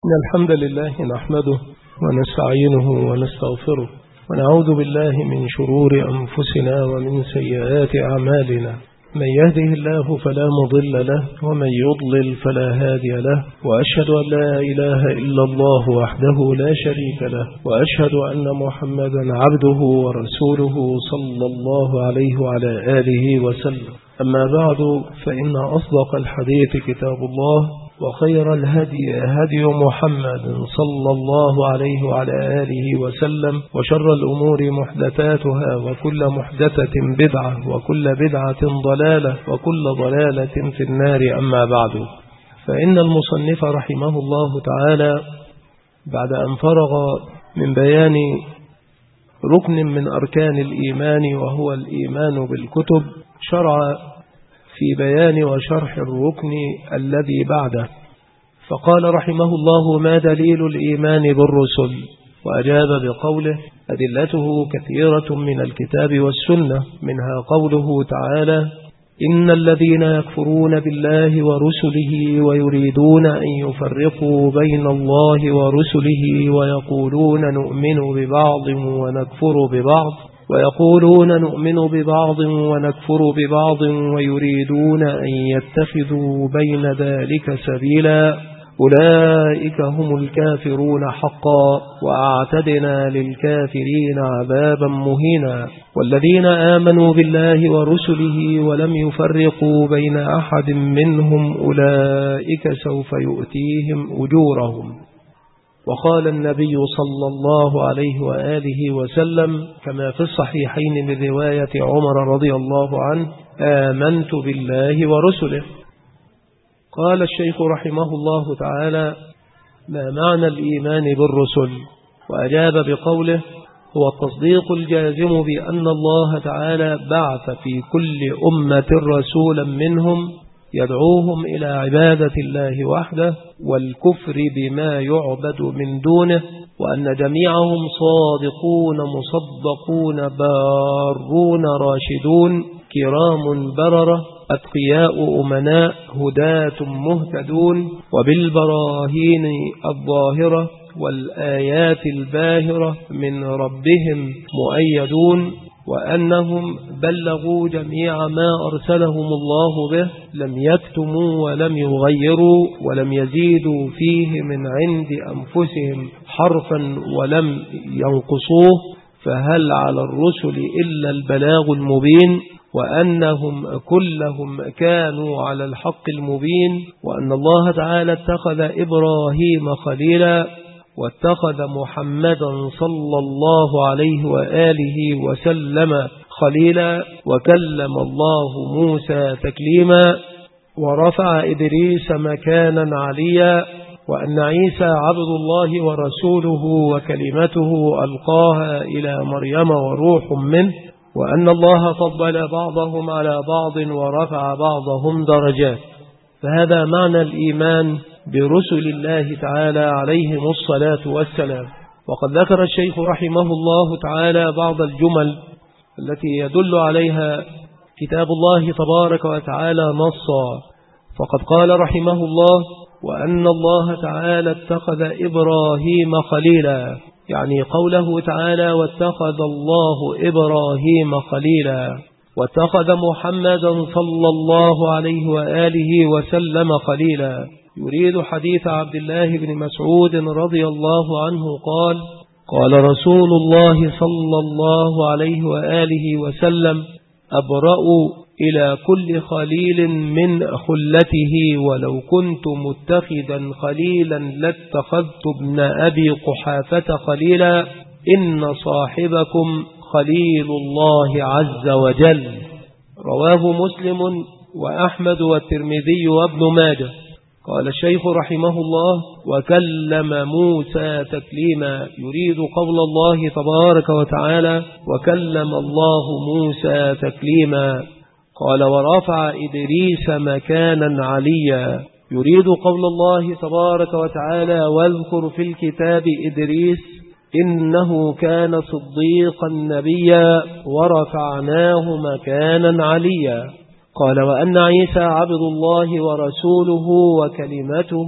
إن الحمد لله نحمده ونستعينه ونستغفره ونعوذ بالله من شرور أنفسنا ومن سيئات أعمالنا. من يهده الله فلا مضل له ومن يضلل فلا هادي له، وأشهد أن لا إله إلا الله وحده لا شريك له، وأشهد أن محمدا عبده ورسوله صلى الله عليه وعلى آله وسلم. أما بعد، فإن أصدق الحديث كتاب الله، وخير الهدي هدي محمد صلى الله عليه وعلى آله وسلم، وشر الأمور محدثاتها، وكل محدثة بدعة، وكل بدعة ضلالة، وكل ضلالة في النار. أما بعد، فإن المصنف رحمه الله تعالى بعد أن فرغ من بيان ركن من أركان الإيمان وهو الإيمان بالكتب، شرع في بيان وشرح الركن الذي بعده، فقال رحمه الله: ما دليل الإيمان بالرسل؟ وأجاب بقوله: أدلته كثيرة من الكتاب والسنة، منها قوله تعالى: إن الذين يكفرون بالله ورسله ويريدون أن يفرقوا بين الله ورسله ويقولون نؤمن ببعض ونكفر ببعض ويريدون أن يتخذوا بين ذلك سبيلا، أولئك هم الكافرون حقا، وأعتدنا للكافرين عذابا مهينا. والذين آمنوا بالله ورسله ولم يفرقوا بين أحد منهم أولئك سوف يؤتيهم أجورهم. وقال النبي صلى الله عليه وآله وسلم كما في الصحيحين من رواية عمر رضي الله عنه: آمنت بالله ورسله. قال الشيخ رحمه الله تعالى: ما معنى الإيمان بالرسل؟ وأجاب بقوله: هو التصديق الجازم بأن الله تعالى بعث في كل أمة رسولا منهم يدعوهم إلى عبادة الله وحده والكفر بما يعبد من دونه، وأن جميعهم صادقون مصدقون بارون راشدون كرام بررة أتقياء أمناء هداة مهتدون، وبالبراهين الظاهرة والآيات الباهرة من ربهم مؤيدون، وأنهم بلغوا جميع ما أرسلهم الله به، لم يكتموا ولم يغيروا ولم يزيدوا فيه من عند أنفسهم حرفا ولم ينقصوه، فهل على الرسل إلا البلاغ المبين، وأنهم كلهم كانوا على الحق المبين، وأن الله تعالى اتخذ إبراهيم خليلا، واتخذ محمدا صلى الله عليه وآله وسلم خليلا، وكلم الله موسى تكليما، ورفع إدريس مكانا عليا، وأن عيسى عبد الله ورسوله وكلمته ألقاها إلى مريم وروح منه، وأن الله فضل بعضهم على بعض ورفع بعضهم درجات. فهذا معنى الإيمان برسل الله تعالى عليهم الصلاة والسلام. وقد ذكر الشيخ رحمه الله تعالى بعض الجمل التي يدل عليها كتاب الله تبارك وتعالى نصا، فقد قال رحمه الله: وأن الله تعالى اتخذ إبراهيم خليلا، يعني قوله تعالى: واتخذ الله إبراهيم خليلا، واتخذ محمدا صلى الله عليه وآله وسلم خليلا. يريد حديث عبد الله بن مسعود رضي الله عنه قال: قال رسول الله صلى الله عليه وآله وسلم: أبرأ إلى كل خليل من خلته، ولو كنت متخذا خليلا لاتخذت ابن أبي قحافة خليلا، إن صاحبكم خليل الله عز وجل. رواه مسلم وأحمد والترمذي وابن ماجه. قال الشيخ رحمه الله: وكلم موسى تكليما، يريد قول الله تبارك وتعالى: وكلم الله موسى تكليما. قال: ورفع إدريس مكانا عليا، يريد قول الله تبارك وتعالى: واذكر في الكتاب إدريس إنه كان صديقا نبيا ورفعناه مكانا عليا. قال وأن عيسى عبد الله ورسوله وكلمته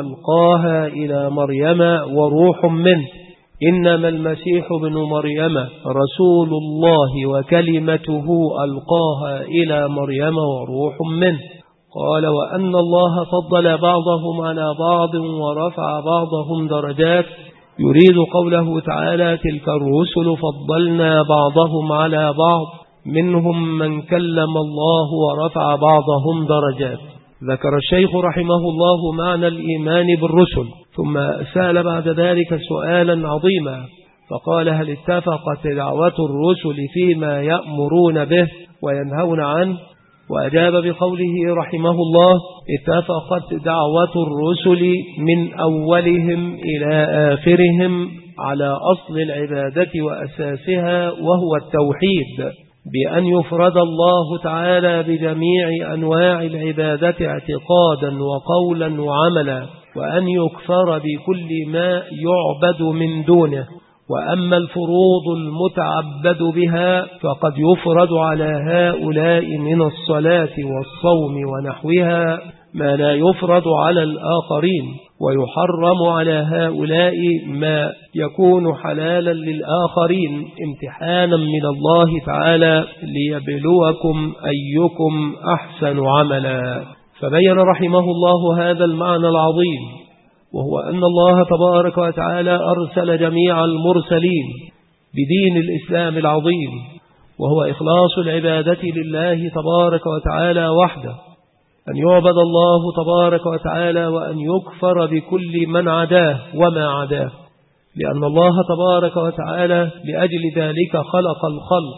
ألقاها إلى مريم وروح منه. إنما المسيح ابن مريم رسول الله وكلمته ألقاها إلى مريم وروح منه. قال وأن الله فضل بعضهم على بعض ورفع بعضهم درجات، يريد قوله تعالى تلك الرسل فضلنا بعضهم على بعض منهم من كلم الله ورفع بعضهم درجات. ذكر الشيخ رحمه الله معنى الإيمان بالرسل، ثم سأل بعد ذلك سؤالا عظيما فقال هل اتفقت دعوة الرسل فيما يأمرون به وينهون عنه؟ وأجاب بقوله رحمه الله اتفقت دعوة الرسل من أولهم إلى آخرهم على أصل العبادة وأساسها وهو التوحيد، بأن يفرد الله تعالى بجميع أنواع العبادة اعتقادا وقولا وعملا، وأن يكفر بكل ما يعبد من دونه. وأما الفروض المتعبد بها فقد يفرد على هؤلاء من الصلاة والصوم ونحوها ما لا يفرد على الآخرين، ويحرم على هؤلاء ما يكون حلالا للآخرين امتحانا من الله تعالى ليبلوكم أيكم أحسن عملا. فبين رحمه الله هذا المعنى العظيم، وهو أن الله تبارك وتعالى أرسل جميع المرسلين بدين الإسلام العظيم، وهو إخلاص العبادة لله تبارك وتعالى وحده، أن يعبد الله تبارك وتعالى وأن يكفر بكل من عداه وما عداه، لأن الله تبارك وتعالى لأجل ذلك خلق الخلق،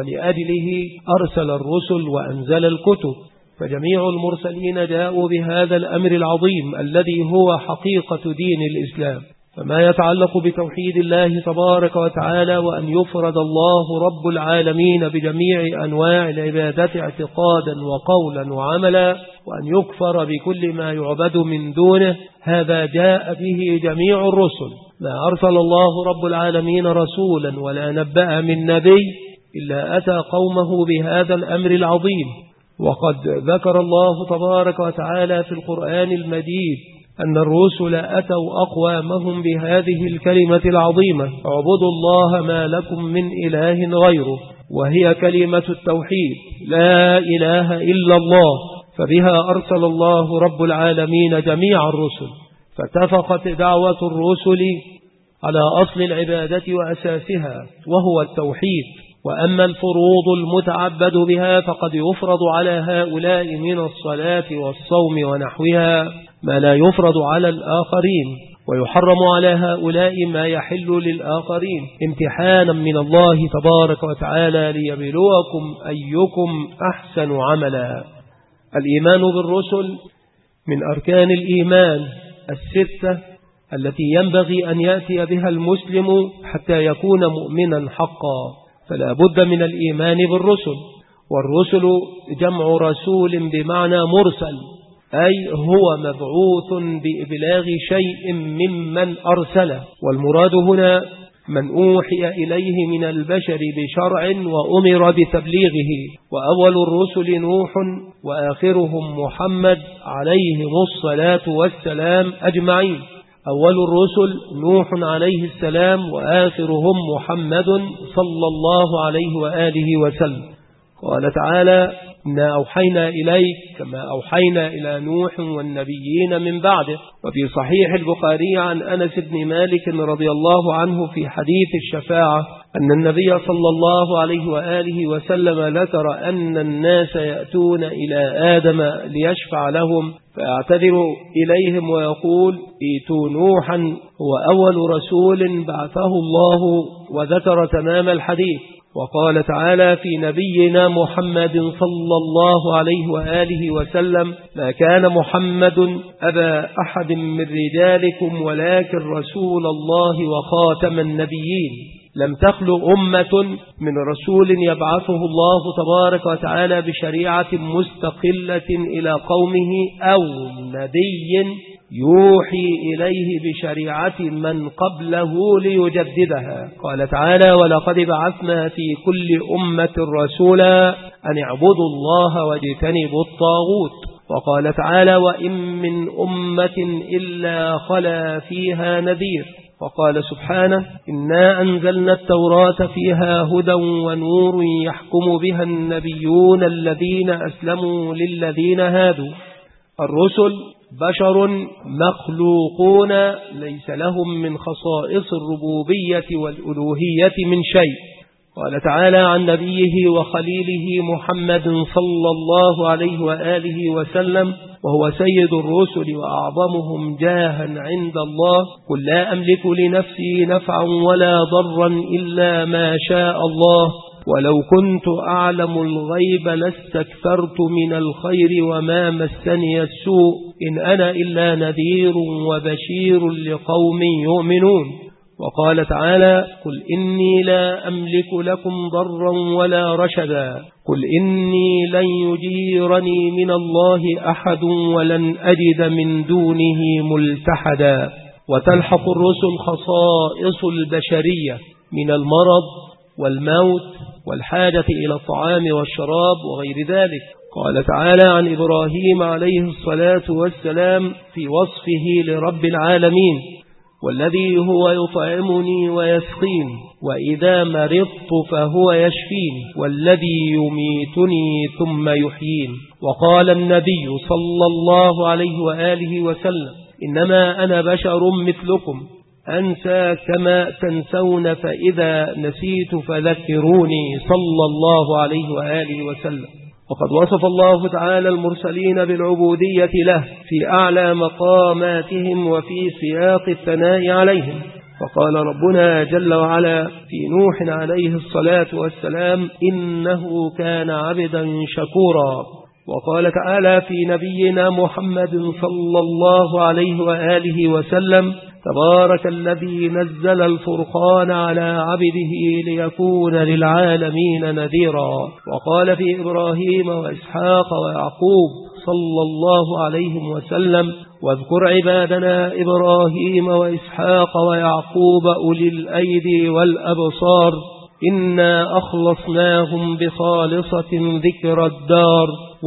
ولأجله أرسل الرسل وأنزل الكتب. فجميع المرسلين جاءوا بهذا الأمر العظيم الذي هو حقيقة دين الإسلام. فما يتعلق بتوحيد الله تبارك وتعالى وأن يفرد الله رب العالمين بجميع أنواع العبادة اعتقادا وقولا وعملا، وأن يكفر بكل ما يعبد من دونه، هذا جاء به جميع الرسل. ما أرسل الله رب العالمين رسولا ولا نبأ من نبي إلا أتى قومه بهذا الأمر العظيم. وقد ذكر الله تبارك وتعالى في القرآن المجيد أن الرسل أتوا أقوامهم بهذه الكلمة العظيمة اعبدوا الله ما لكم من إله غيره، وهي كلمة التوحيد لا إله إلا الله، فبها أرسل الله رب العالمين جميع الرسل. فاتفقت دعوة الرسل على أصل العبادة وأساسها وهو التوحيد. وأما الفروض المتعبد بها فقد يفرض على هؤلاء من الصلاة والصوم ونحوها ما لا يفرض على الآخرين، ويحرم على هؤلاء ما يحل للآخرين امتحانا من الله تبارك وتعالى ليبلوكم أيكم أحسن عملا. الإيمان بالرسل من أركان الإيمان الستة التي ينبغي أن يأتي بها المسلم حتى يكون مؤمنا حقا. فلا بد من الإيمان بالرسل، والرسل جمع رسول بمعنى مرسل، أي هو مبعوث بإبلاغ شيء ممن أرسله. والمراد هنا من أوحي إليه من البشر بشرع وأمر بتبليغه. وأول الرسل نوح وآخرهم محمد عليهم الصلاة والسلام أجمعين. أول الرسل نوح عليه السلام وآخرهم محمد صلى الله عليه وآله وسلم. قال تعالى إنا أوحينا إليك كما أوحينا إلى نوح والنبيين من بعده. وفي صحيح البخاري عن أنس بن مالك رضي الله عنه في حديث الشفاعة أن النبي صلى الله عليه وآله وسلم ذكر أن الناس يأتون إلى آدم ليشفع لهم فيعتذر إليهم ويقول ائتوا نوحا هو أول رسول بعثه الله، وذكر تمام الحديث. وقال تعالى في نبينا محمد صلى الله عليه وآله وسلم ما كان محمد أبا أحد من رجالكم ولكن رسول الله وخاتم النبيين. لم تخلو أمة من رسول يبعثه الله تبارك وتعالى بشريعة مستقلة إلى قومه أو نبي يوحي إليه بشريعة من قبله ليجددها. قال تعالى: ولقد بعثنا في كل أمة رسولا أن اعبدوا الله واجتنبوا الطاغوت. وقال تعالى: وإن من أمة إلا خلا فيها نذير. وقال سبحانه: إنا أنزلنا التوراة فيها هدى ونور يحكم بها النبيون الذين أسلموا للذين هادوا. الرسل بشر مخلوقون ليس لهم من خصائص الربوبية والألوهية من شيء. قال تعالى عن نبيه وخليله محمد صلى الله عليه وآله وسلم: وهو سيد الرسل وأعظمهم جاها عند الله: قل لا أملك لنفسي نفعا ولا ضرا إلا ما شاء الله، ولو كنت أعلم الغيب لاستكثرت من الخير وما مسني السوء، إن أنا إلا نذير وبشير لقوم يؤمنون. وقال تعالى: قل إني لا أملك لكم ضرا ولا رشدا، قل إني لن يجيرني من الله أحد ولن أجد من دونه ملتحدا. وتلحق الرسل خصائص البشرية من المرض والموت والحاجة إلى الطعام والشراب وغير ذلك. قال تعالى عن إبراهيم عليه الصلاة والسلام في وصفه لرب العالمين: والذي هو يطعمني ويسقين، وإذا مرضت فهو يشفين، والذي يميتني ثم يحيين. وقال النبي صلى الله عليه وآله وسلم: إنما أنا بشر مثلكم أنسى كما تنسون، فإذا نسيت فذكروني، صلى الله عليه وآله وسلم. وقد وصف الله تعالى المرسلين بالعبودية له في أعلى مقاماتهم وفي سياق الثناء عليهم. فقال ربنا جل وعلا في نوح عليه الصلاة والسلام: إنه كان عبدا شكورا. وقال تعالى في نبينا محمد صلى الله عليه وآله وسلم: تبارك الذي نزل الفرقان على عبده ليكون للعالمين نذيرا. وقال في إبراهيم وإسحاق ويعقوب صلى الله عليه وسلم: واذكر عبادنا إبراهيم وإسحاق ويعقوب أولي الأيدي والأبصار إنا أخلصناهم بخالصة ذكر الدار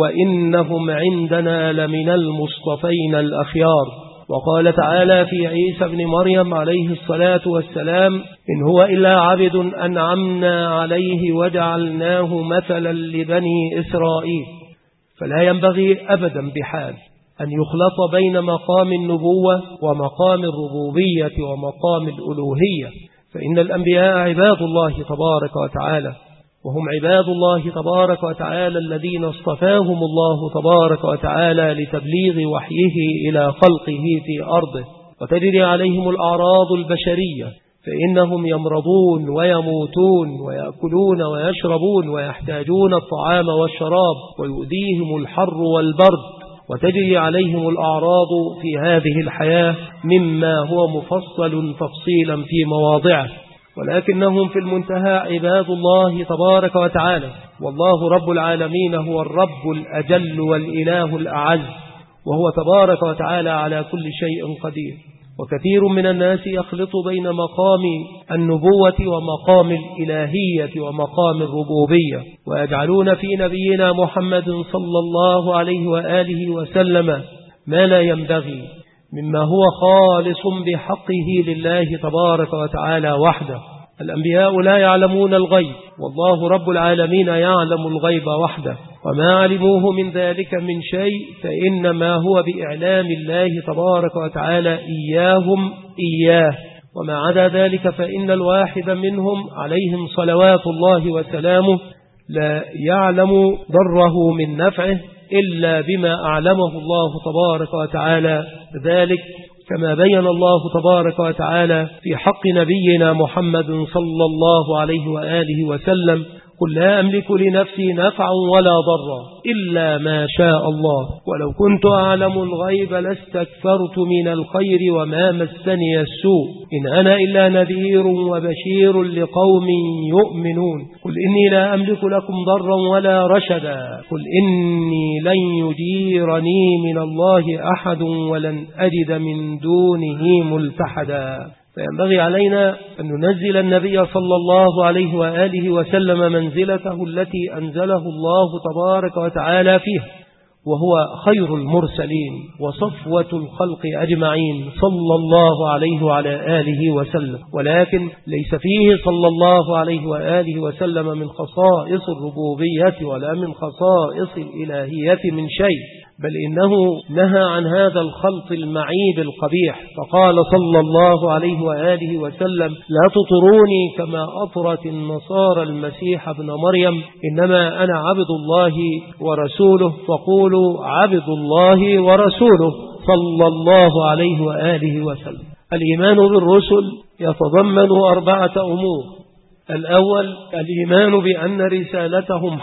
وإنهم عندنا لمن المصطفين الأخيار. وقال تعالى في عيسى بن مريم عليه الصلاة والسلام: إن هو إلا عبد أنعمنا عليه وجعلناه مثلا لبني إسرائيل. فلا ينبغي أبدا بحال أن يخلط بين مقام النبوة ومقام الربوبية ومقام الألوهية، فإن الأنبياء عباد الله تبارك وتعالى، وهم عباد الله تبارك وتعالى الذين اصطفاهم الله تبارك وتعالى لتبليغ وحيه إلى خلقه في أرضه. وتجري عليهم الأعراض البشرية، فإنهم يمرضون ويموتون ويأكلون ويشربون ويحتاجون الطعام والشراب ويؤذيهم الحر والبرد. وتجري عليهم الأعراض في هذه الحياة مما هو مفصل تفصيلا في مواضعه، ولكنهم في المنتهى عباد الله تبارك وتعالى. والله رب العالمين هو الرب الأجل والإله الأعز، وهو تبارك وتعالى على كل شيء قدير. وكثير من الناس يخلط بين مقام النبوة ومقام الإلهية ومقام الربوبية، ويجعلون في نبينا محمد صلى الله عليه وآله وسلم ما لا ينبغي مما هو خالص بحقه لله تبارك وتعالى وحده. الأنبياء لا يعلمون الغيب، والله رب العالمين يعلم الغيب وحده، وما علموه من ذلك من شيء فإنما هو بإعلام الله تبارك وتعالى إياهم إياه، وما عدا ذلك فإن الواحد منهم عليهم صلوات الله وسلامه لا يعلم ضره من نفعه إلا بما أعلمه الله تبارك وتعالى ذلك، كما بين الله تبارك وتعالى في حق نبينا محمد صلى الله عليه وآله وسلم: قل لا أملك لنفسي نفعا ولا ضرا إلا ما شاء الله ولو كنت أعلم الغيب لاستكثرت من الخير وما مسني السوء إن أنا إلا نذير وبشير لقوم يؤمنون قل إني لا أملك لكم ضرا ولا رشدا قل إني لن يجيرني من الله أحد ولن أجد من دونه ملتحدا. فينبغي علينا أن ننزل النبي صلى الله عليه وآله وسلم منزلته التي أنزله الله تبارك وتعالى فيها، وهو خير المرسلين وصفوة الخلق أجمعين صلى الله عليه وعلى آله وسلم، ولكن ليس فيه صلى الله عليه وآله وسلم من خصائص الربوبية ولا من خصائص الإلهية من شيء، بل إنه نهى عن هذا الخلط المعيب القبيح، فقال صلى الله عليه وآله وسلم لا تطروني كما أطرت النصارى المسيح ابن مريم، إنما أنا عبد الله ورسوله فقولوا عبد الله ورسوله صلى الله عليه وآله وسلم. الإيمان بالرسل يتضمن 4 أمور. الأول الإيمان بأن رسالتهم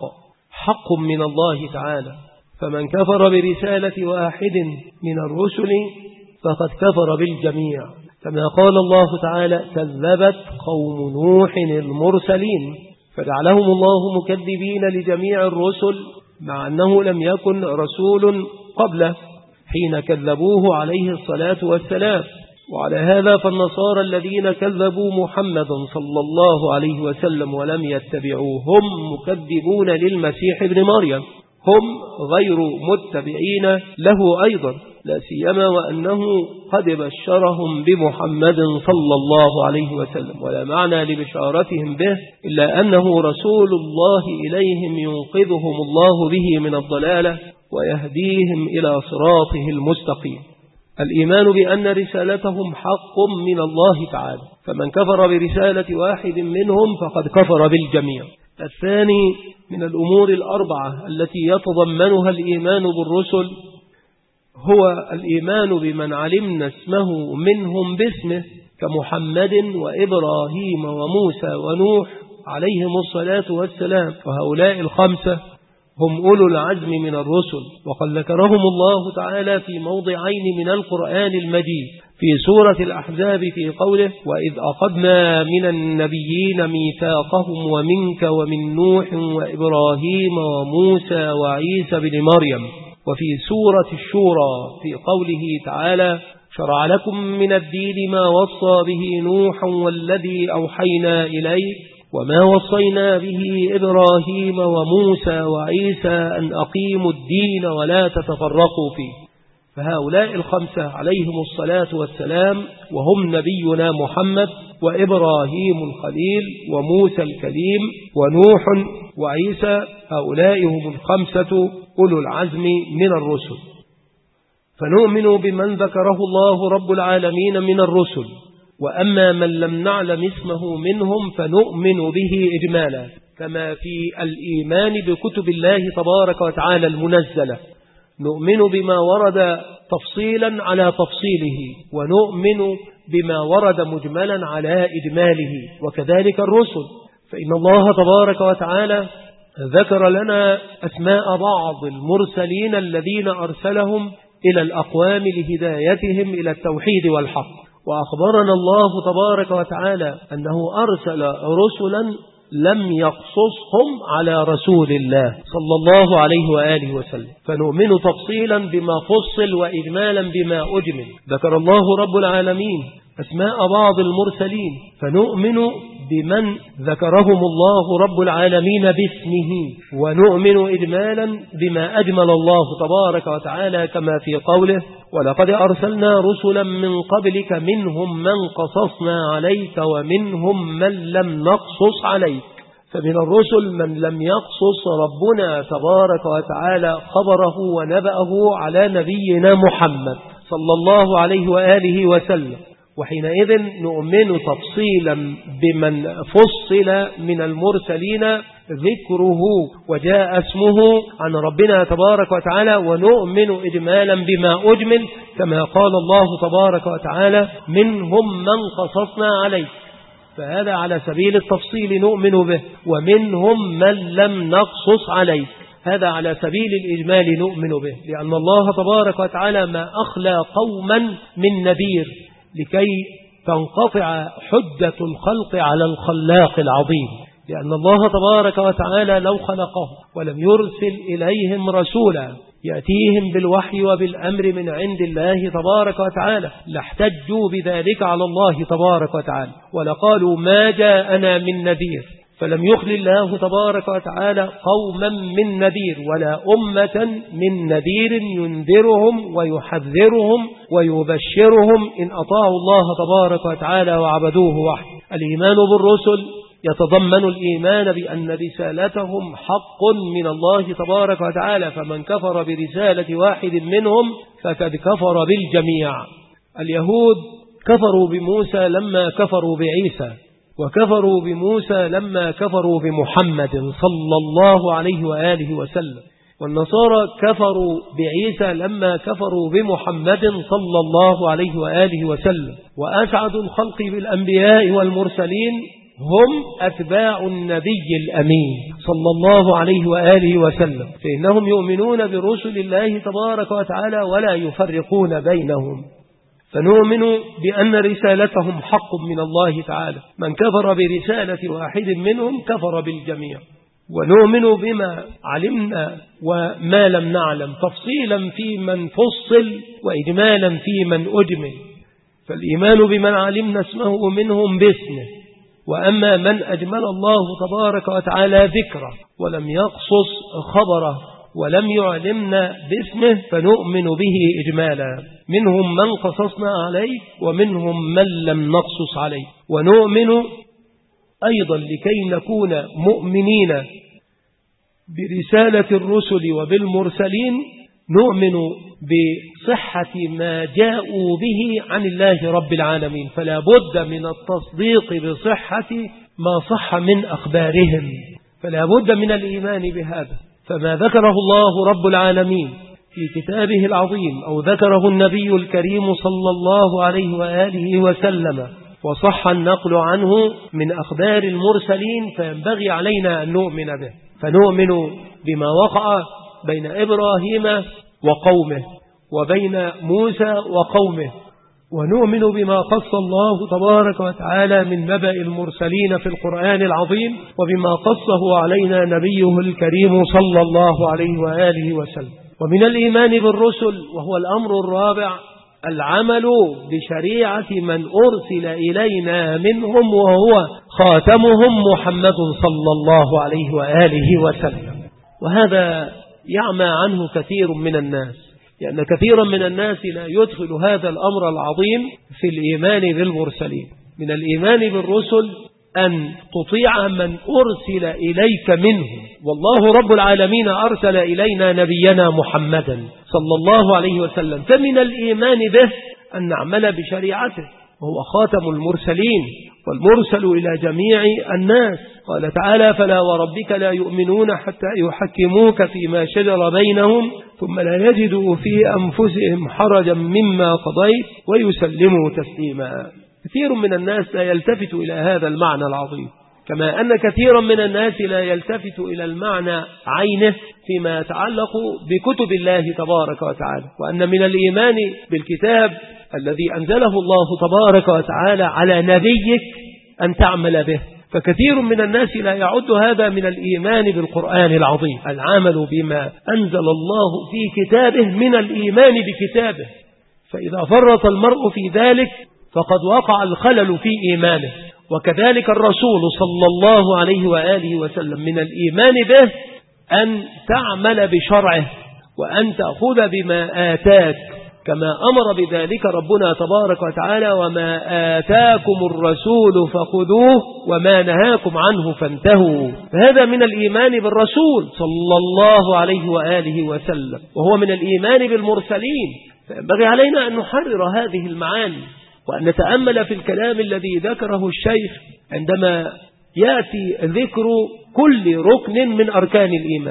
حق من الله تعالى، فمن كفر برسالة واحد من الرسل فقد كفر بالجميع، كما قال الله تعالى كذبت قوم نوح المرسلين، فجعلهم الله مكذبين لجميع الرسل مع أنه لم يكن رسول قبله حين كذبوه عليه الصلاة والسلام. وعلى هذا فالنصارى الذين كذبوا محمدا صلى الله عليه وسلم ولم يتبعوه هم مكذبون للمسيح ابن مريم، هم غير متبعين له أيضا، لا سيما وأنه قد بشرهم بمحمد صلى الله عليه وسلم، ولا معنى لبشارتهم به إلا أنه رسول الله إليهم ينقذهم الله به من الضلالة ويهديهم إلى صراطه المستقيم. الإيمان بأن رسالتهم حق من الله تعالى، فمن كفر برسالة واحد منهم فقد كفر بالجميع. الثاني من الأمور 4 التي يتضمنها الإيمان بالرسل هو الإيمان بمن علمنا اسمه منهم باسمه كمحمد وإبراهيم وموسى ونوح عليهم الصلاة والسلام، وهؤلاء 5 هم أولو العزم من الرسل، وقد ذكرهم الله تعالى في موضعين من القرآن المجيد، في سورة الأحزاب في قوله وإذ أخذنا من النبيين ميثاقهم ومنك ومن نوح وإبراهيم وموسى وعيسى بن مريم، وفي سورة الشورى في قوله تعالى شرع لكم من الدين ما وصى به نوح والذي أوحينا إليك وما وصينا به إبراهيم وموسى وعيسى أن أقيموا الدين ولا تتفرقوا فيه. فهؤلاء 5 عليهم الصلاة والسلام وهم نبينا محمد وإبراهيم الخليل وموسى الكليم ونوح وعيسى، هؤلاء هم 5 أولو العزم من الرسل. فنؤمن بمن ذكره الله رب العالمين من الرسل، وأما من لم نعلم اسمه منهم فنؤمن به إجمالا، كما في الإيمان بكتب الله تبارك وتعالى المنزلة، نؤمن بما ورد تفصيلا على تفصيله، ونؤمن بما ورد مجملا على إجماله، وكذلك الرسل، فإن الله تبارك وتعالى ذكر لنا أسماء بعض المرسلين الذين أرسلهم إلى الأقوام لهدايتهم إلى التوحيد والحق، وأخبرنا الله تبارك وتعالى أنه أرسل رسلا لم يقصصهم على رسول الله صلى الله عليه وآله وسلم، فنؤمن تفصيلا بما فصل وإجمالا بما أجمل. ذكر الله رب العالمين أسماء بعض المرسلين، فنؤمن بمن ذكرهم الله رب العالمين باسمه، ونؤمن إجمالا بما أجمل الله تبارك وتعالى، كما في قوله ولقد أرسلنا رسلا من قبلك منهم من قصصنا عليك ومنهم من لم نقصص عليك. فمن الرسل من لم يقصص ربنا تبارك وتعالى خبره ونبأه على نبينا محمد صلى الله عليه وآله وسلم، وحينئذ نؤمن تفصيلا بمن فصل من المرسلين ذكره وجاء اسمه عن ربنا تبارك وتعالى، ونؤمن إجمالا بما أجمل، كما قال الله تبارك وتعالى منهم من قصصنا عليك. فهذا على سبيل التفصيل نؤمن به، ومنهم من لم نقصص عليه، هذا على سبيل الإجمال نؤمن به، لأن الله تبارك وتعالى ما أخلى قوما من نذير لكي تنقطع حجة الخلق على الخلاق العظيم، لأن الله تبارك وتعالى لو خلقه ولم يرسل إليهم رسولا يأتيهم بالوحي وبالأمر من عند الله تبارك وتعالى لاحتجوا بذلك على الله تبارك وتعالى ولقالوا ما جاءنا من نذير، فلم يخل الله تبارك وتعالى قوما من نذير ولا أمة من نذير ينذرهم ويحذرهم ويبشرهم إن أطاعوا الله تبارك وتعالى وعبدوه وحده. الإيمان بالرسل يتضمن الإيمان بأن رسالتهم حق من الله تبارك وتعالى، فمن كفر برسالة واحد منهم فقد كفر بالجميع. اليهود كفروا بموسى لما كفروا بعيسى، وكفروا بموسى لما كفروا بمحمد صلى الله عليه وآله وسلم، والنصارى كفروا بعيسى لما كفروا بمحمد صلى الله عليه وآله وسلم. وأسعد الخلق بالأنبياء والمرسلين هم أتباع النبي الأمين صلى الله عليه وآله وسلم، فإنهم يؤمنون برسل الله تبارك وتعالى ولا يفرقون بينهم، فنؤمن بأن رسالتهم حق من الله تعالى، من كفر برسالة واحد منهم كفر بالجميع. ونؤمن بما علمنا وما لم نعلم، تفصيلا في من فصل وإجمالا في من أجمل. فالإيمان بمن علمنا اسمه منهم باسمه، وأما من أجمل الله تبارك وتعالى ذكره ولم يقصص خبره ولم يعلمنا باسمه فنؤمن به إجمالا، منهم من قصصنا عليه ومنهم من لم نقصص عليه. ونؤمن أيضا لكي نكون مؤمنين برسالة الرسل وبالمرسلين نؤمن بصحة ما جاءوا به عن الله رب العالمين، فلا بد من التصديق بصحة ما صح من أخبارهم، فلا بد من الإيمان بهذا. فما ذكره الله رب العالمين في كتابه العظيم أو ذكره النبي الكريم صلى الله عليه وآله وسلم وصح النقل عنه من أخبار المرسلين فينبغي علينا أن نؤمن به. فنؤمن بما وقع بين إبراهيم وقومه وبين موسى وقومه، ونؤمن بما قص الله تبارك وتعالى من نبأ المرسلين في القرآن العظيم وبما قصه علينا نبيه الكريم صلى الله عليه وآله وسلم. ومن الإيمان بالرسل وهو الأمر الرابع العمل بشريعة من أرسل إلينا منهم وهو خاتمهم محمد صلى الله عليه وآله وسلم. وهذا يعمى عنه كثير من الناس، لأن كثيرا من الناس لا يدخل هذا الأمر العظيم في الإيمان بالمرسلين. من الإيمان بالرسل أن تطيع من أرسل إليك منهم، والله رب العالمين أرسل إلينا نبينا محمدا صلى الله عليه وسلم، فمن الإيمان به أن نعمل بشريعته، وهو خاتم المرسلين والمرسل إلى جميع الناس. قال تعالى فلا وربك لا يؤمنون حتى يحكموك فيما شجر بينهم ثم لا يجدوا في أنفسهم حرجا مما قضيت ويسلموا تسليما. كثير من الناس لا يلتفت إلى هذا المعنى العظيم، كما أن كثيرا من الناس لا يلتفت إلى المعنى عينه فيما يتعلق بكتب الله تبارك وتعالى، وأن من الإيمان بالكتاب الذي أنزله الله تبارك وتعالى على نبيك أن تعمل به. فكثير من الناس لا يعد هذا من الإيمان بالقرآن العظيم، العمل بما أنزل الله في كتابه من الإيمان بكتابه. فإذا فرط المرء في ذلك فقد وقع الخلل في إيمانه. وكذلك الرسول صلى الله عليه وآله وسلم من الإيمان به أن تعمل بشرعه وأن تأخذ بما آتاك كما أمر بذلك ربنا تبارك وتعالى وما آتاكم الرسول فخذوه وما نهاكم عنه فانتهوا. فهذا من الإيمان بالرسول صلى الله عليه وآله وسلم، وهو من الإيمان بالمرسلين. فينبغي علينا أن نحرر هذه المعاني وأن نتأمل في الكلام الذي ذكره الشيخ عندما يأتي ذكر كل ركن من أركان الإيمان.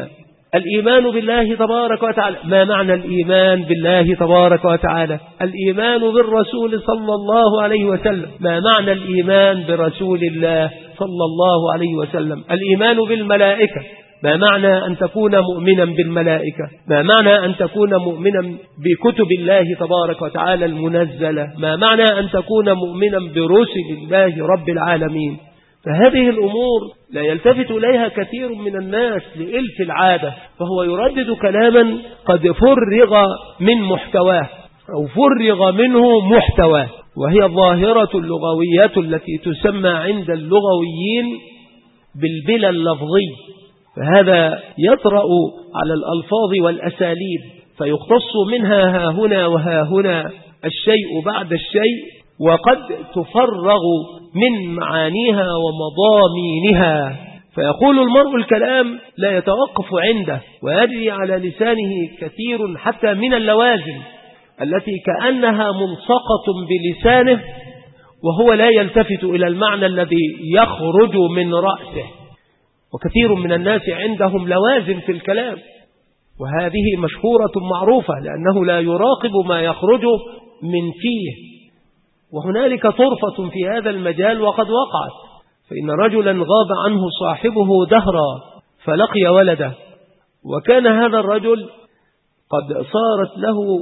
الإيمان بالله تبارك وتعالى. ما معنى الإيمان بالله تبارك وتعالى؟ الإيمان بالرسول صلى الله عليه وسلم. ما معنى الإيمان برسول الله صلى الله عليه وسلم؟ الإيمان بالملائكة. ما معنى أن تكون مؤمنا بالملائكة؟ ما معنى أن تكون مؤمنا بكتب الله تبارك وتعالى المنزلة؟ ما معنى أن تكون مؤمنا برسل الله رب العالمين؟ فهذه الأمور لا يلتفت إليها كثير من الناس لإلف العادة، فهو يردد كلاما قد فرغ من محتواه أو فرغ منه محتواه، وهي الظاهرة اللغوية التي تسمى عند اللغويين بالبلا اللفظي. فهذا يطرأ على الألفاظ والأساليب، فيختص منها ها هنا وها هنا الشيء بعد الشيء، وقد تفرغ من معانيها ومضامينها. فيقول المرء الكلام لا يتوقف عنده، ويجري على لسانه كثير حتى من اللوازم التي كأنها ملصقة بلسانه، وهو لا يلتفت إلى المعنى الذي يخرج من رأسه. وكثير من الناس عندهم لوازم في الكلام، وهذه مشهورة معروفة، لأنه لا يراقب ما يخرج من فيه. وهنالك طرفة في هذا المجال وقد وقعت، فإن رجلا غاب عنه صاحبه دهرا فلقي ولده، وكان هذا الرجل قد صارت له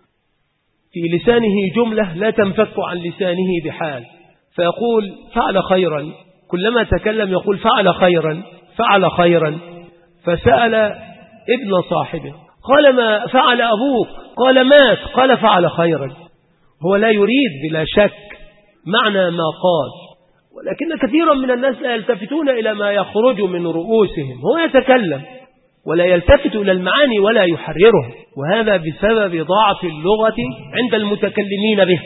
في لسانه جملة لا تنفك عن لسانه بحال، فيقول فعل خيرا، كلما تكلم يقول فعل خيرا فعل خيرا. فسأل ابن صاحبه قال ما فعل أبوك؟ قال مات. قال فعل خيرا. هو لا يريد بلا شك معنى ما قال، ولكن كثيرا من الناس لا يلتفتون إلى ما يخرج من رؤوسهم. هو يتكلم ولا يلتفت إلى المعاني ولا يحرره، وهذا بسبب ضعف اللغة عند المتكلمين به.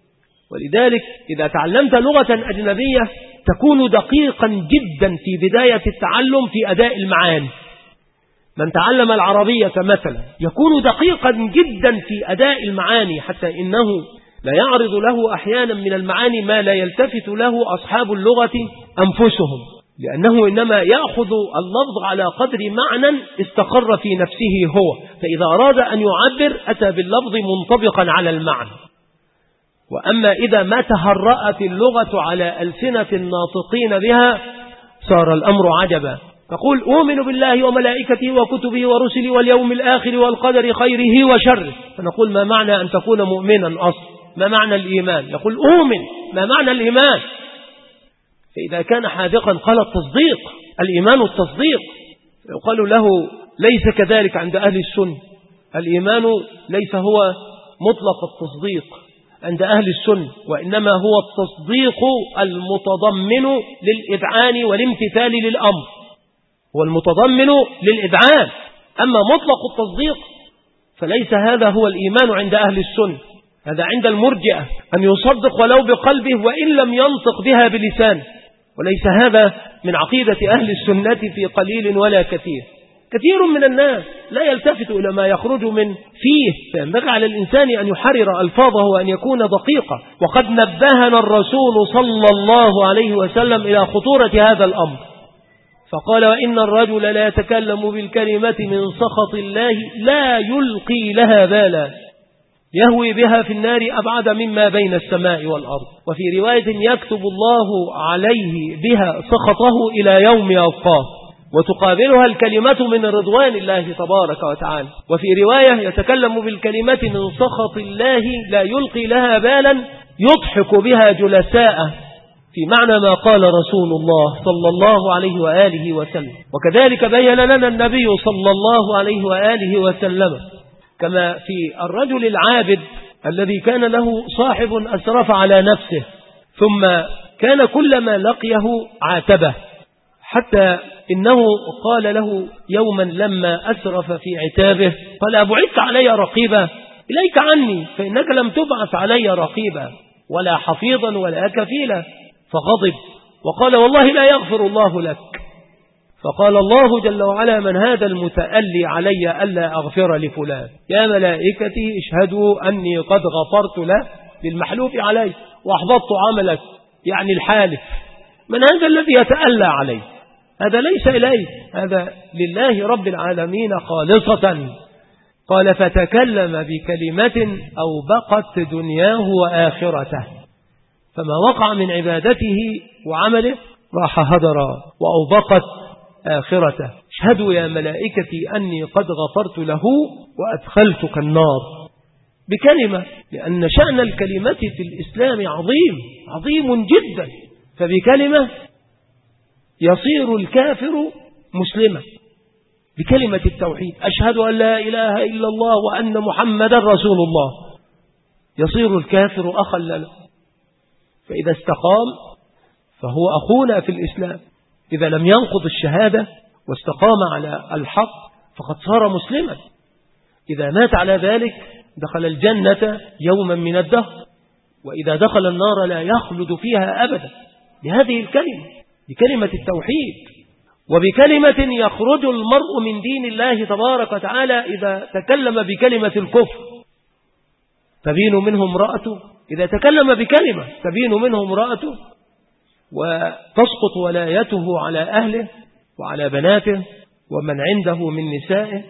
ولذلك إذا تعلمت لغة أجنبية تكون دقيقا جدا في بداية التعلم في أداء المعاني. من تعلم العربية مثلا يكون دقيقا جدا في أداء المعاني، حتى إنه لا يعرض له أحيانا من المعاني ما لا يلتفت له أصحاب اللغة أنفسهم، لأنه إنما يأخذ اللفظ على قدر معنى استقر في نفسه هو، فإذا أراد أن يعبر أتى باللفظ منطبقا على المعنى. وأما إذا ما تهرأت اللغة على ألسنة الناطقين بها صار الأمر عجبا. تقول أؤمن بالله وملائكته وكتبه ورسله واليوم الآخر والقدر خيره وشره، فنقول ما معنى أن تكون مؤمنا أصلا؟ ما معنى الإيمان؟ يقول أؤمن. ما معنى الإيمان؟ فإذا كان حاذقا قال التصديق، الإيمان التصديق. يقال له ليس كذلك عند أهل السنة، الإيمان ليس هو مطلق التصديق عند أهل السنة، وإنما هو التصديق المتضمن للإذعان والامتثال للأمر، هو المتضمن للإذعان. أما مطلق التصديق فليس هذا هو الإيمان عند أهل السنة، هذا عند المرجئة، أن يصدق ولو بقلبه وإن لم ينطق بها بلسانه، وليس هذا من عقيدة أهل السنة في قليل ولا كثير. كثير من الناس لا يلتفت إلى ما يخرج من فيه، فينبغي على الإنسان أن يحرر ألفاظه وأن يكون دقيقا. وقد نبهنا الرسول صلى الله عليه وسلم إلى خطورة هذا الأمر، فقال وإن الرجل لا يتكلم بالكلمة من سخط الله لا يلقي لها بالا يهوي بها في النار أبعد مما بين السماء والأرض. وفي رواية يكتب الله عليه بها سخطه إلى يوم يلقاه، وتقابلها الكلمة من رضوان الله تبارك وتعالى. وفي رواية يتكلم بالكلمة من سخط الله لا يلقي لها بالا يضحك بها جلساءه، في معنى ما قال رسول الله صلى الله عليه وآله وسلم. وكذلك بين لنا النبي صلى الله عليه وآله وسلم كما في الرجل العابد الذي كان له صاحب أسرف على نفسه، ثم كان كلما لقيه عاتبه، حتى إنه قال له يوما لما أسرف في عتابه قال أبعدت علي رقيبا؟ إليك عني، فإنك لم تبعث علي رقيبا ولا حفيظا ولا كفيلا. فغضب وقال والله لا يغفر الله لك. فقال الله جل وعلا من هذا المتألي علي ألا أغفر لفلان؟ يا ملائكتي اشهدوا أني قد غفرت له للمحلوف عليه وأحبطت عملك، يعني الحالف. من هذا الذي يتألى عليه؟ هذا ليس إليه، هذا لله رب العالمين خالصة. قال فَتَكَلَّمَ بكلمة أوبقت دنياه وآخرته، فما وقع من عبادته وعمله راح هدر وأوبقت آخرته. اشهدوا يا ملائكتي أني قد غفرت له وأدخلتك النار، بكلمة، لأن شأن الكلمة في الإسلام عظيم جدا. فبكلمة يصير الكافر مسلما، بكلمة التوحيد أشهد أن لا إله إلا الله وأن محمدا رسول الله، يصير الكافر أخا لنا. فإذا استقام فهو أخونا في الإسلام، إذا لم ينقض الشهادة واستقام على الحق فقد صار مسلما. إذا مات على ذلك دخل الجنة يوما من الدهر، وإذا دخل النار لا يخلد فيها أبدا، بهذه الكلمة، بكلمة التوحيد. وبكلمة يخرج المرء من دين الله تبارك وتعالى إذا تكلم بكلمة الكفر تبين منه امرأته، إذا تكلم بكلمة تبين منه امرأته وتسقط ولايته على أهله وعلى بناته ومن عنده من نسائه.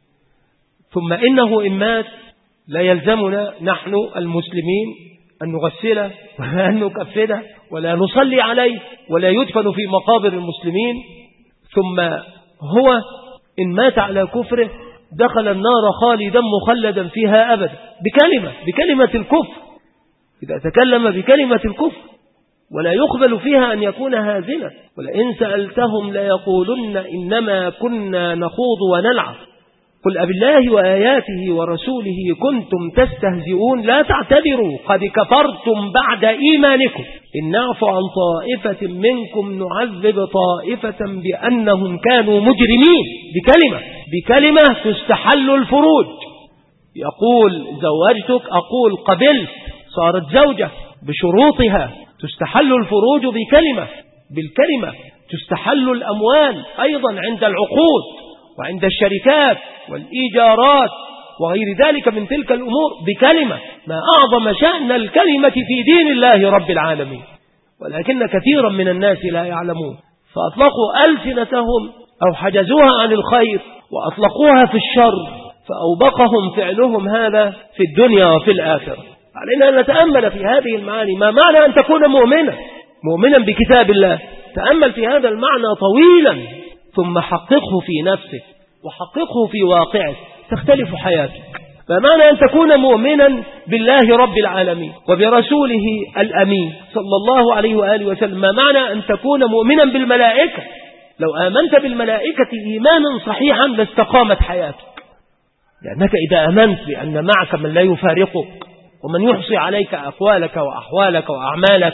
ثم إنه إن مات لا يلزمنا نحن المسلمين أن نغسله ولا أن نكفنه ولا نصلي عليه ولا يدفن في مقابر المسلمين. ثم هو إن مات على كفره دخل النار خالدا مخلدا فيها أبدا، بكلمة الكفر. إذا تكلم بكلمة الكفر ولا يقبل فيها أن يكون هازلا. ولئن سألتهم ليقولن إنما كنا نخوض ونلعب قل أبالله وآياته ورسوله كنتم تستهزئون لا تعتذروا قد كفرتم بعد إيمانكم إن نعفو عن طائفة منكم نعذب طائفة بأنهم كانوا مجرمين. بكلمة تستحل الفروج. يقول زوجتك، أقول قبلت، صارت زوجة بشروطها، تستحل الفروج بالكلمة تستحل الأموال أيضا عند العقود وعند الشركات والإيجارات وغير ذلك من تلك الأمور بكلمة. ما أعظم شأن الكلمة في دين الله رب العالمين، ولكن كثيرا من الناس لا يعلمون، فأطلقوا ألسنتهم أو حجزوها عن الخير وأطلقوها في الشر، فأوبقهم فعلهم هذا في الدنيا وفي الآخرة. علينا أن نتأمل في هذه المعاني. ما معنى أن تكون مؤمنا بكتاب الله؟ تأمل في هذا المعنى طويلا ثم حققه في نفسك وحققه في واقعك، تختلف حياتك. ما معنى أن تكون مؤمنا بالله رب العالمين وبرسوله الأمين صلى الله عليه وآله وسلم؟ ما معنى أن تكون مؤمنا بالملائكة؟ لو آمنت بالملائكة إيمانا صحيحا لاستقامت حياتك، لأنك إذا آمنت بأن معك من لا يفارقك ومن يحصي عليك أقوالك وأحوالك وأعمالك،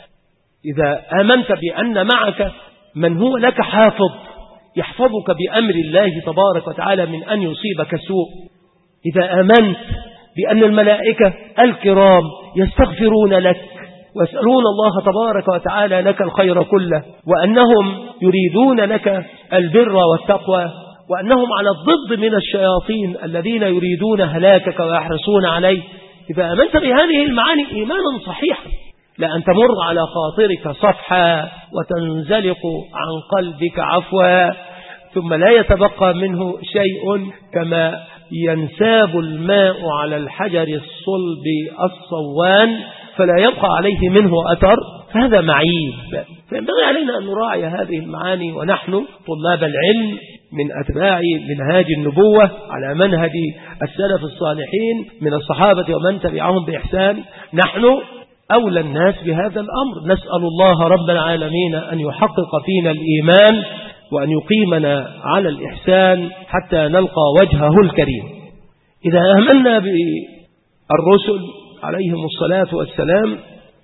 إذا آمنت بأن معك من هو لك حافظ يحفظك بأمر الله تبارك وتعالى من أن يصيبك سوء، إذا آمنت بأن الملائكة الكرام يستغفرون لك ويسألون الله تبارك وتعالى لك الخير كله، وأنهم يريدون لك البر والتقوى، وأنهم على الضد من الشياطين الذين يريدون هلاكك ويحرصون عليه، إذا آمنت بهذه المعاني إيمانا صحيحا لا أن تمر على خاطرك صفحة وتنزلق عن قلبك عفوا ثم لا يتبقى منه شيء كما ينساب الماء على الحجر الصلب الصوان فلا يبقى عليه منه أثر، فهذا معيب. فينبغي علينا أن نراعي هذه المعاني، ونحن طلاب العلم من أتباع منهاج النبوة على منهج السلف الصالحين من الصحابة ومن تبعهم بإحسان، نحن أولى الناس بهذا الأمر. نسأل الله رب العالمين أن يحقق فينا الإيمان وأن يقيمنا على الإحسان حتى نلقى وجهه الكريم. إذا آمنا بالرسل عليهم الصلاة والسلام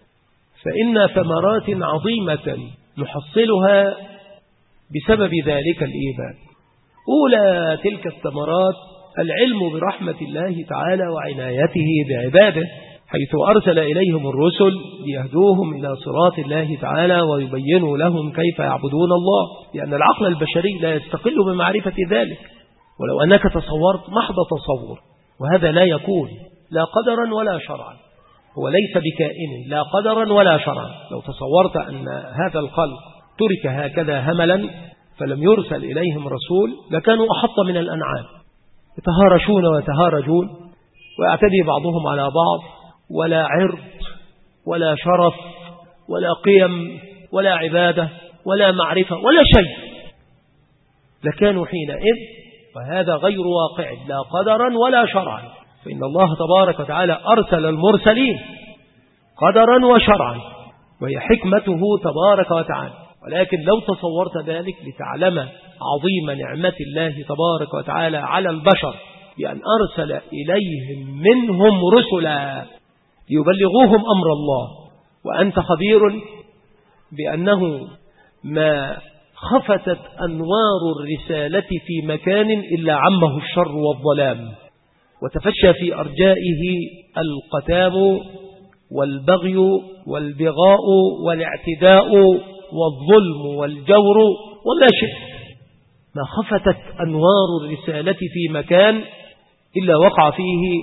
فإن ثمرات عظيمة نحصلها بسبب ذلك الإيمان. أولى تلك الثمرات العلم برحمة الله تعالى وعنايته بعباده، حيث أرسل إليهم الرسل ليهدوهم إلى صراط الله تعالى ويبينوا لهم كيف يعبدون الله، لأن العقل البشري لا يستقل بمعرفة ذلك. ولو أنك تصورت محض تصور، وهذا لا يكون لا قدرا ولا شرعا، هو ليس بكائن لا قدرا ولا شرعا. لو تصورت أن هذا الخلق ترك هكذا هملا فلم يرسل إليهم رسول لكانوا أحط من الأنعام، يتهارشون ويتهارجون ويعتدي بعضهم على بعض، ولا عرض ولا شرف ولا قيم ولا عبادة ولا معرفة ولا شيء، لكانوا حينئذ، وهذا غير واقع لا قدرا ولا شرعا، فإن الله تبارك وتعالى أرسل المرسلين قدرا وشرعا، وهي حكمته تبارك وتعالى. ولكن لو تصورت ذلك لتعلم عظيم نعمة الله تبارك وتعالى على البشر بأن أرسل إليهم منهم رسلا ليبلغوهم أمر الله، وأنت خبير بأنه ما خفتت أنوار الرسالة في مكان إلا عمه الشر والظلام، وتفشى في أرجائه القتام والبغي والبغاء والاعتداء والظلم والجور وما شئت. ما خفتت أنوار الرسالة في مكان إلا وقع فيه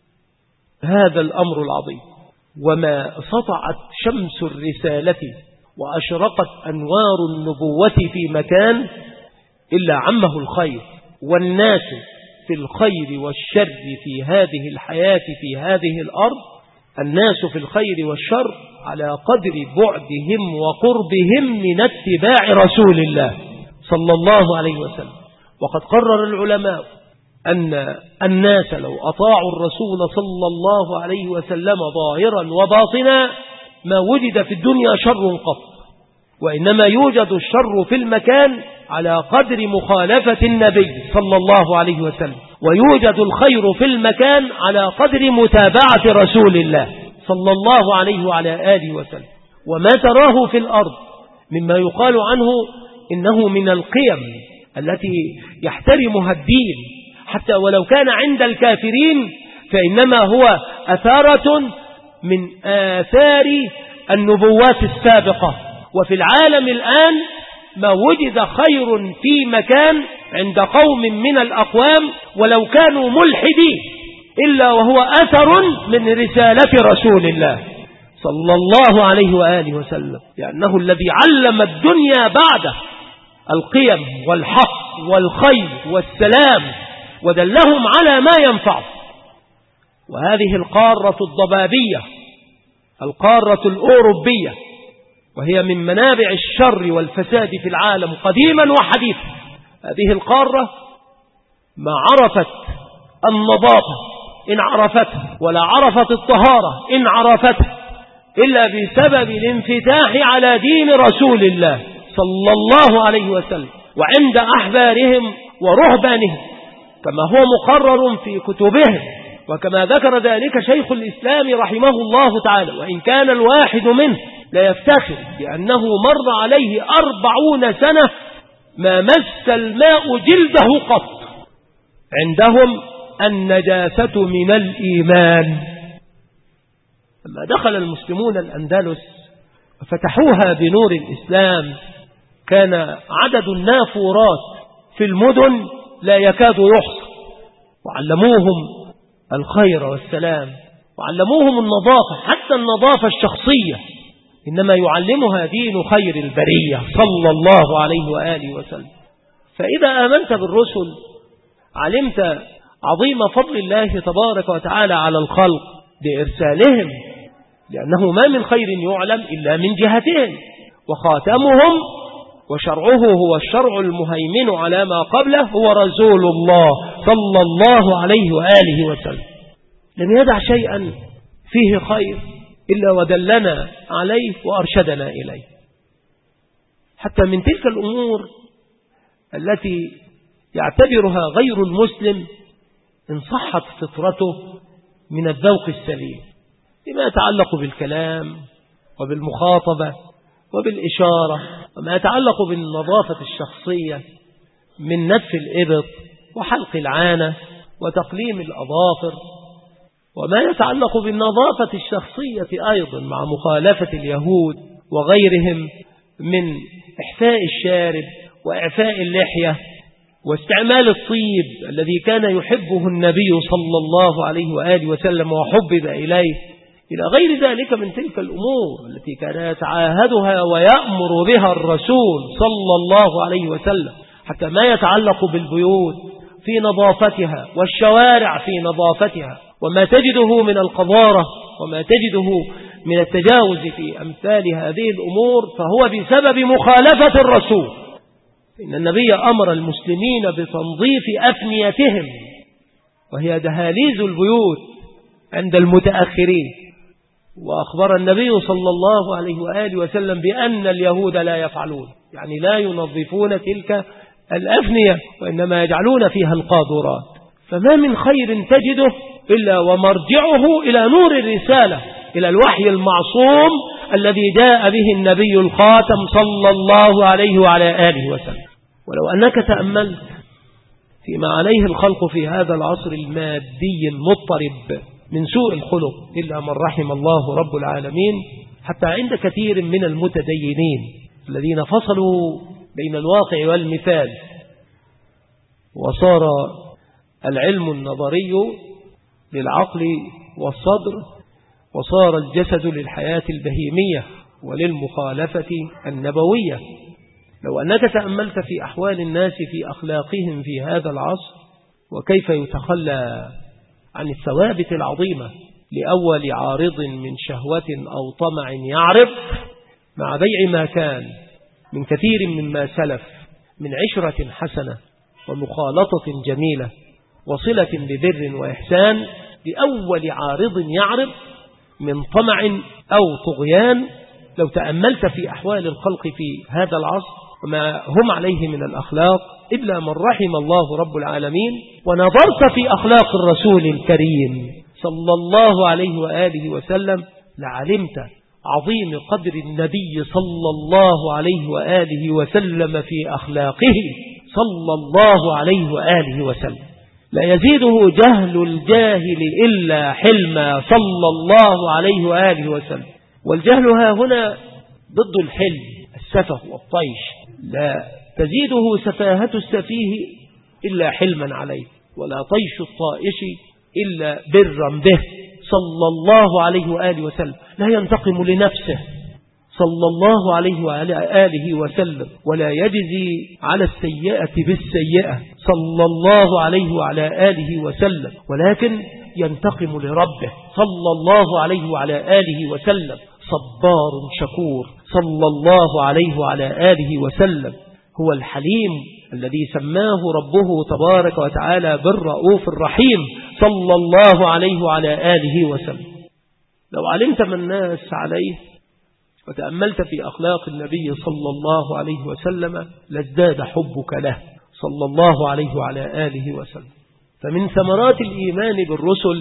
هذا الأمر العظيم، وما سطعت شمس الرسالة وأشرقت أنوار النبوة في مكان إلا عمه الخير، والناس في الخير والشر في هذه الحياة في هذه الأرض، الناس في الخير والشر على قدر بعدهم وقربهم من اتباع رسول الله صلى الله عليه وسلم. وقد قرر العلماء أن الناس لو أطاعوا الرسول صلى الله عليه وسلم ظاهرا وباطنا ما وجد في الدنيا شر قط، وإنما يوجد الشر في المكان على قدر مخالفة النبي صلى الله عليه وسلم، ويوجد الخير في المكان على قدر متابعة رسول الله صلى الله عليه وعلى آله وسلم. وما تراه في الأرض مما يقال عنه إنه من القيم التي يحترمها الدين حتى ولو كان عند الكافرين، فإنما هو أثارة من آثار النبوات السابقة. وفي العالم الآن ما وجد خير في مكان عند قوم من الأقوام ولو كانوا ملحدين إلا وهو أثر من رسالة رسول الله صلى الله عليه وآله وسلم، لأنه الذي علم الدنيا بعده القيم والحق والخير والسلام ودلهم على ما ينفع. وهذه القارة الضبابية القارة الأوروبية، وهي من منابع الشر والفساد في العالم قديما وحديثا، هذه القارة ما عرفت النظافة إن عرفتها، ولا عرفت الطهارة إن عرفتها، إلا بسبب الانفتاح على دين رسول الله صلى الله عليه وسلم وعند أحبارهم ورهبانهم، كما هو مقرر في كتبهم، وكما ذكر ذلك شيخ الإسلام رحمه الله تعالى. وإن كان الواحد منه لا يفتخر بأنه مر عليه 40 سنة ما مس الماء جلده قط، عندهم النجاسة من الإيمان. لما دخل المسلمون الأندلس وفتحوها بنور الإسلام كان عدد النافورات في المدن لا يكاد يحصى، وعلموهم الخير والسلام وعلموهم النظافة، حتى النظافة الشخصية إنما يعلمها دين خير البرية صلى الله عليه وآله وسلم. فإذا آمنت بالرسل علمت عظيم فضل الله تبارك وتعالى على الخلق بإرسالهم، لأنه ما من خير يعلم إلا من جهتهم، وخاتمهم وشرعه هو الشرع المهيمن على ما قبله هو رسول الله صلى الله عليه وآله وسلم. لم يدع شيئا فيه خير إلا ودلنا عليه وأرشدنا إليه، حتى من تلك الأمور التي يعتبرها غير المسلم إن صحت فطرته من الذوق السليم، لما يتعلق بالكلام وبالمخاطبة وبالإشارة، وما يتعلق بالنظافة الشخصية من نتف الإبط وحلق العانة وتقليم الأظافر، وما يتعلق بالنظافة الشخصية أيضا مع مخالفة اليهود وغيرهم من إحفاء الشارب وإعفاء اللحية واستعمال الطيب الذي كان يحبه النبي صلى الله عليه وآله وسلم وحبب إليه، إلى غير ذلك من تلك الأمور التي كان يتعاهدها ويأمر بها الرسول صلى الله عليه وسلم، حتى ما يتعلق بالبيوت في نظافتها والشوارع في نظافتها، وما تجده من القذارة وما تجده من التجاوز في أمثال هذه الأمور فهو بسبب مخالفة الرسول. إن النبي أمر المسلمين بتنظيف أفنيتهم، وهي دهاليز البيوت عند المتأخرين، وأخبر النبي صلى الله عليه وآله وسلم بأن اليهود لا يفعلون، يعني لا ينظفون تلك الأفنية وإنما يجعلون فيها القاذورات. فما من خير تجده إلا ومرجعه إلى نور الرسالة، إلى الوحي المعصوم الذي جاء به النبي الخاتم صلى الله عليه وعلى آله وسلم. ولو أنك تأملت فيما عليه الخلق في هذا العصر المادي المضطرب من سوء الخلق إلا من رحم الله رب العالمين، حتى عند كثير من المتدينين الذين فصلوا بين الواقع والمثال، وصار العلم النظري للعقل والصدر، وصار الجسد للحياة البهيمية وللمخالفة النبوية. لو أنك تأملت في أحوال الناس في أخلاقهم في هذا العصر، وكيف يتخلى عن الثوابت العظيمة لأول عارض من شهوة أو طمع يعرض، مع بيع ما كان من كثير مما سلف من عشرة حسنة ومخالطة جميلة وصلة ببر وإحسان، لأول عارض يعرض من طمع أو طغيان. لو تأملت في أحوال الخلق في هذا العصر وما هم عليه من الأخلاق إلا من رحم الله رب العالمين، ونظرت في أخلاق الرسول الكريم صلى الله عليه وآله وسلم، لعلمت عظيم قدر النبي صلى الله عليه وآله وسلم في أخلاقه صلى الله عليه وآله وسلم. لا يزيده جهل الجاهل إلا حلما صلى الله عليه وآله وسلم. والجهل ها هنا ضد الحلم، السفه والطيش. لا تزيده سفاهة السفيه إلا حلما عليه، ولا طيش الطائش إلا برا به صلى الله عليه وآله وسلم. لا ينتقم لنفسه صلى الله عليه وآله وسلم، ولا يجزي على السيئة بالسيئة صلى الله عليه وعلى آله وسلم، ولكن ينتقم لربه صلى الله عليه وعلى آله وسلم. صبار شكور صلى الله عليه وعلى آله وسلم. هو الحليم الذي سماه ربه تبارك وتعالى بالرؤوف الرحيم صلى الله عليه وعلى آله وسلم. لو علمت ما الناس عليه وتأملت في أخلاق النبي صلى الله عليه وسلم لازداد حبك له صلى الله عليه وعلى آله وسلم. فمن ثمرات الإيمان بالرسل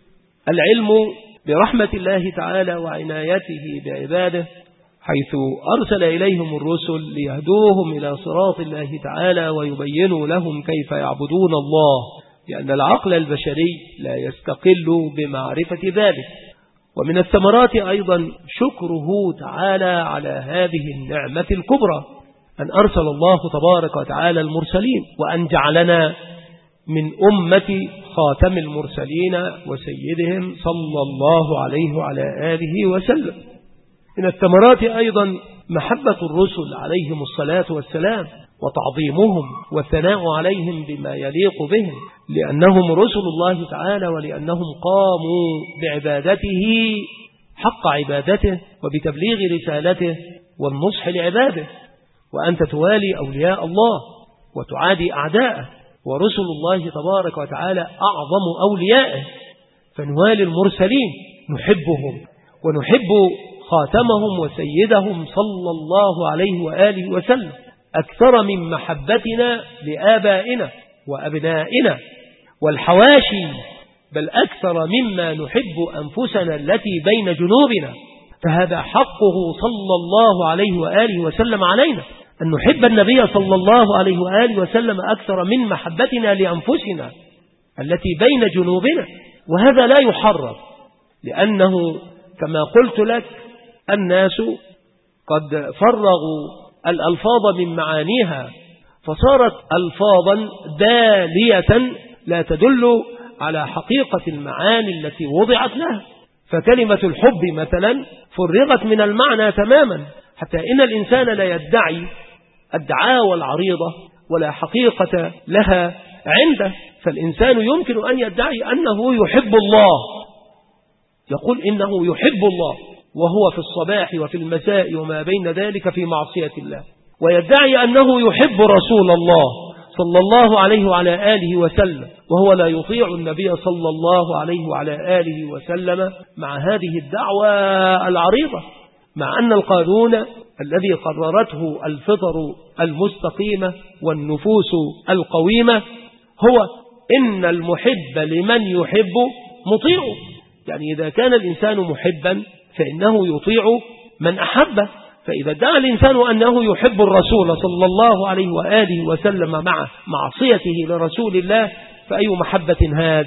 العلم برحمة الله تعالى وعنايته بعباده، حيث أرسل إليهم الرسل ليهدوهم إلى صراط الله تعالى ويبينوا لهم كيف يعبدون الله، لأن العقل البشري لا يستقل بمعرفة ذلك. ومن الثمرات أيضا شكره تعالى على هذه النعمة الكبرى، أن أرسل الله تبارك وتعالى المرسلين، وأن جعلنا من أمة خاتم المرسلين وسيدهم صلى الله عليه وعلى آله وسلم. من الثمرات أيضا محبة الرسل عليهم الصلاة والسلام، وتعظيمهم والثناء عليهم بما يليق بهم، لأنهم رسل الله تعالى، ولأنهم قاموا بعبادته حق عبادته وبتبليغ رسالته والنصح لعباده. وأنت توالي أولياء الله وتعادي أعداءه، ورسل الله تبارك وتعالى أعظم أوليائه، فنوالي المرسلين نحبهم ونحب خاتمهم وسيدهم صلى الله عليه وآله وسلم أكثر من محبتنا لآبائنا وأبنائنا والحواشي، بل أكثر مما نحب أنفسنا التي بين جنوبنا. فهذا حقه صلى الله عليه وآله وسلم علينا، أن نحب النبي صلى الله عليه وآله وسلم أكثر من محبتنا لأنفسنا التي بين جنوبنا. وهذا لا يحرم، لأنه كما قلت لك الناس قد فرغوا الألفاظ من معانيها، فصارت ألفاظا دالية لا تدل على حقيقة المعاني التي وضعت لها. فكلمة الحب مثلا فرغت من المعنى تماما، حتى إن الإنسان لا يدعي الدعاوى العريضة ولا حقيقة لها عنده. فالإنسان يمكن أن يدعي أنه يحب الله، يقول إنه يحب الله وهو في الصباح وفي المساء وما بين ذلك في معصية الله، ويدعي أنه يحب رسول الله صلى الله عليه وعلى آله وسلم وهو لا يطيع النبي صلى الله عليه وعلى آله وسلم مع هذه الدعوة العريضة، مع أن القانون الذي قررته الفطر المستقيمة والنفوس القويمة هو إن المحب لمن يحب مطيعه. يعني إذا كان الإنسان محبا فإنه يطيع من أحبه. فإذا ادعى الإنسان أنه يحب الرسول صلى الله عليه وآله وسلم مع معصيته لرسول الله فأي محبة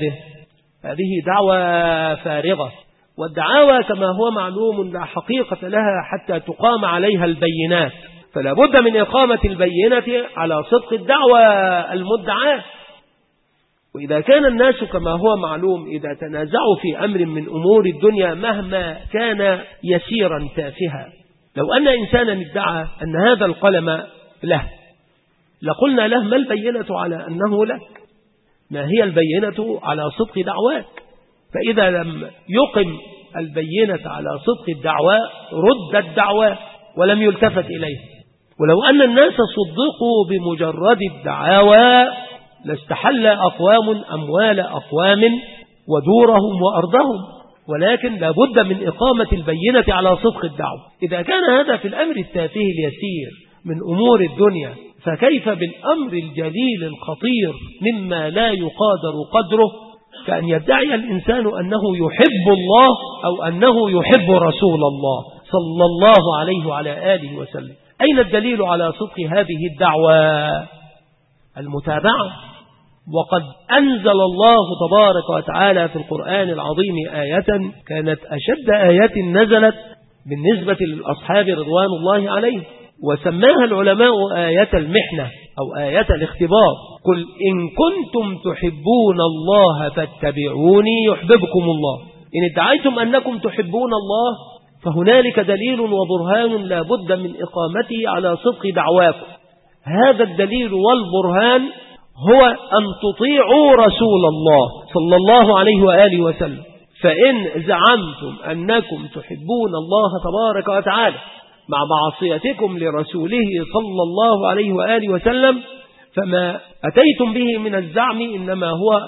هذه دعوة فارغة. والدعاوى كما هو معلوم لا حقيقة لها حتى تقام عليها البينات، فلا بد من إقامة البينة على صدق الدعوة المدعاة. وإذا كان الناس كما هو معلوم إذا تنازعوا في أمر من أمور الدنيا مهما كان يسيرا تافها، لو أن إنسانا ادعى أن هذا القلم له لقلنا له ما البينة على أنه لك؟ ما هي البينة على صدق دعواك؟ فإذا لم يقم البينة على صدق الدعوى رد الدعوى ولم يلتفت إليه. ولو أن الناس صدقوا بمجرد الدعاوى لاستحل أقوام أموال أقوام ودورهم وأرضهم، ولكن لا بد من إقامة البينة على صدق الدعوة. إذا كان هذا في الأمر التافه اليسير من أمور الدنيا، فكيف بالأمر الجليل الخطير مما لا يقادر قدره، كأن يدعي الإنسان أنه يحب الله أو أنه يحب رسول الله صلى الله عليه وعلى آله وسلم. أين الدليل على صدق هذه الدعوة؟ المتابعة. وقد أنزل الله تبارك وتعالى في القرآن العظيم آية كانت أشد آيات نزلت بالنسبة للأصحاب رضوان الله عليه، وسماها العلماء آية المحنة أو آية الاختبار. قل إن كنتم تحبون الله فاتبعوني يحببكم الله. إن ادعيتم أنكم تحبون الله فهنالك دليل وبرهان لا بد من إقامته على صدق دعواكم. هذا الدليل والبرهان هو أن تطيعوا رسول الله صلى الله عليه وآله وسلم. فإن زعمتم أنكم تحبون الله تبارك وتعالى مع معصيتكم لرسوله صلى الله عليه وآله وسلم فما أتيتم به من الزعم إنما هو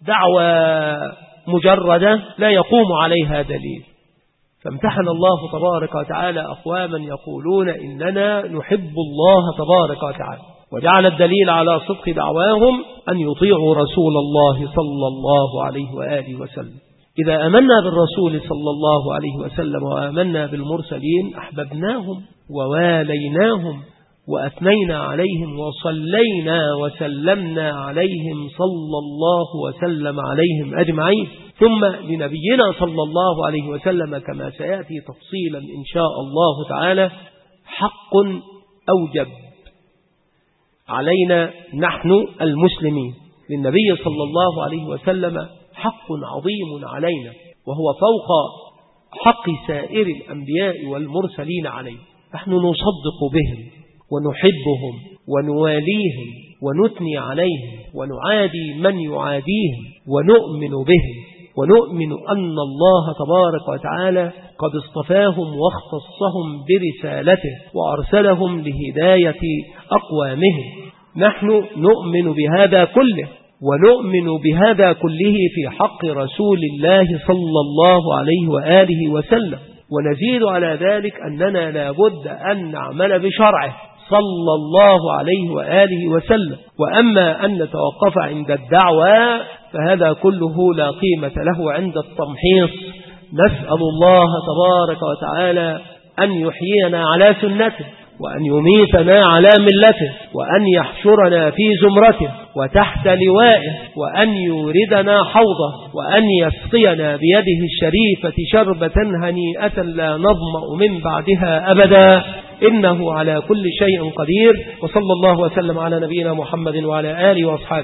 دعوة مجردة لا يقوم عليها دليل. فامتحن الله تبارك وتعالى أقواما يقولون إننا نحب الله تبارك وتعالى، وجعل الدليل على صدق دعواهم أن يطيعوا رسول الله صلى الله عليه وآله وسلم. إذا آمنا بالرسول صلى الله عليه وسلم وآمنا بالمرسلين أحببناهم وواليناهم وأثنينا عليهم وصلينا وسلمنا عليهم صلى الله وسلم عليهم أجمعين. ثم لنبينا صلى الله عليه وسلم كما سيأتي تفصيلا إن شاء الله تعالى حق أوجب علينا نحن المسلمين. للنبي صلى الله عليه وسلم حق عظيم علينا وهو فوق حق سائر الأنبياء والمرسلين عليه. نحن نصدق بهم ونحبهم ونواليهم ونثني عليهم ونعادي من يعاديهم ونؤمن بهم ونؤمن أن الله تبارك وتعالى قد اصطفاهم واختصهم برسالته وأرسلهم لهداية أقوامهم. نحن نؤمن بهذا كله ونؤمن بهذا كله في حق رسول الله صلى الله عليه وآله وسلم، ونزيد على ذلك أننا لابد أن نعمل بشرعه صلى الله عليه وآله وسلم. وأما أن نتوقف عند الدعوة فهذا كله لا قيمة له عند التمحيص. نسأل الله تبارك وتعالى أن يحيينا على سنته وأن يميتنا على ملته وأن يحشرنا في زمرته وتحت لوائه وأن يوردنا حوضه وأن يسقينا بيده الشريفة شربة هنيئة لا نظمأ من بعدها أبدا، إنه على كل شيء قدير. وصلى الله وسلم على نبينا محمد وعلى آله وأصحابه.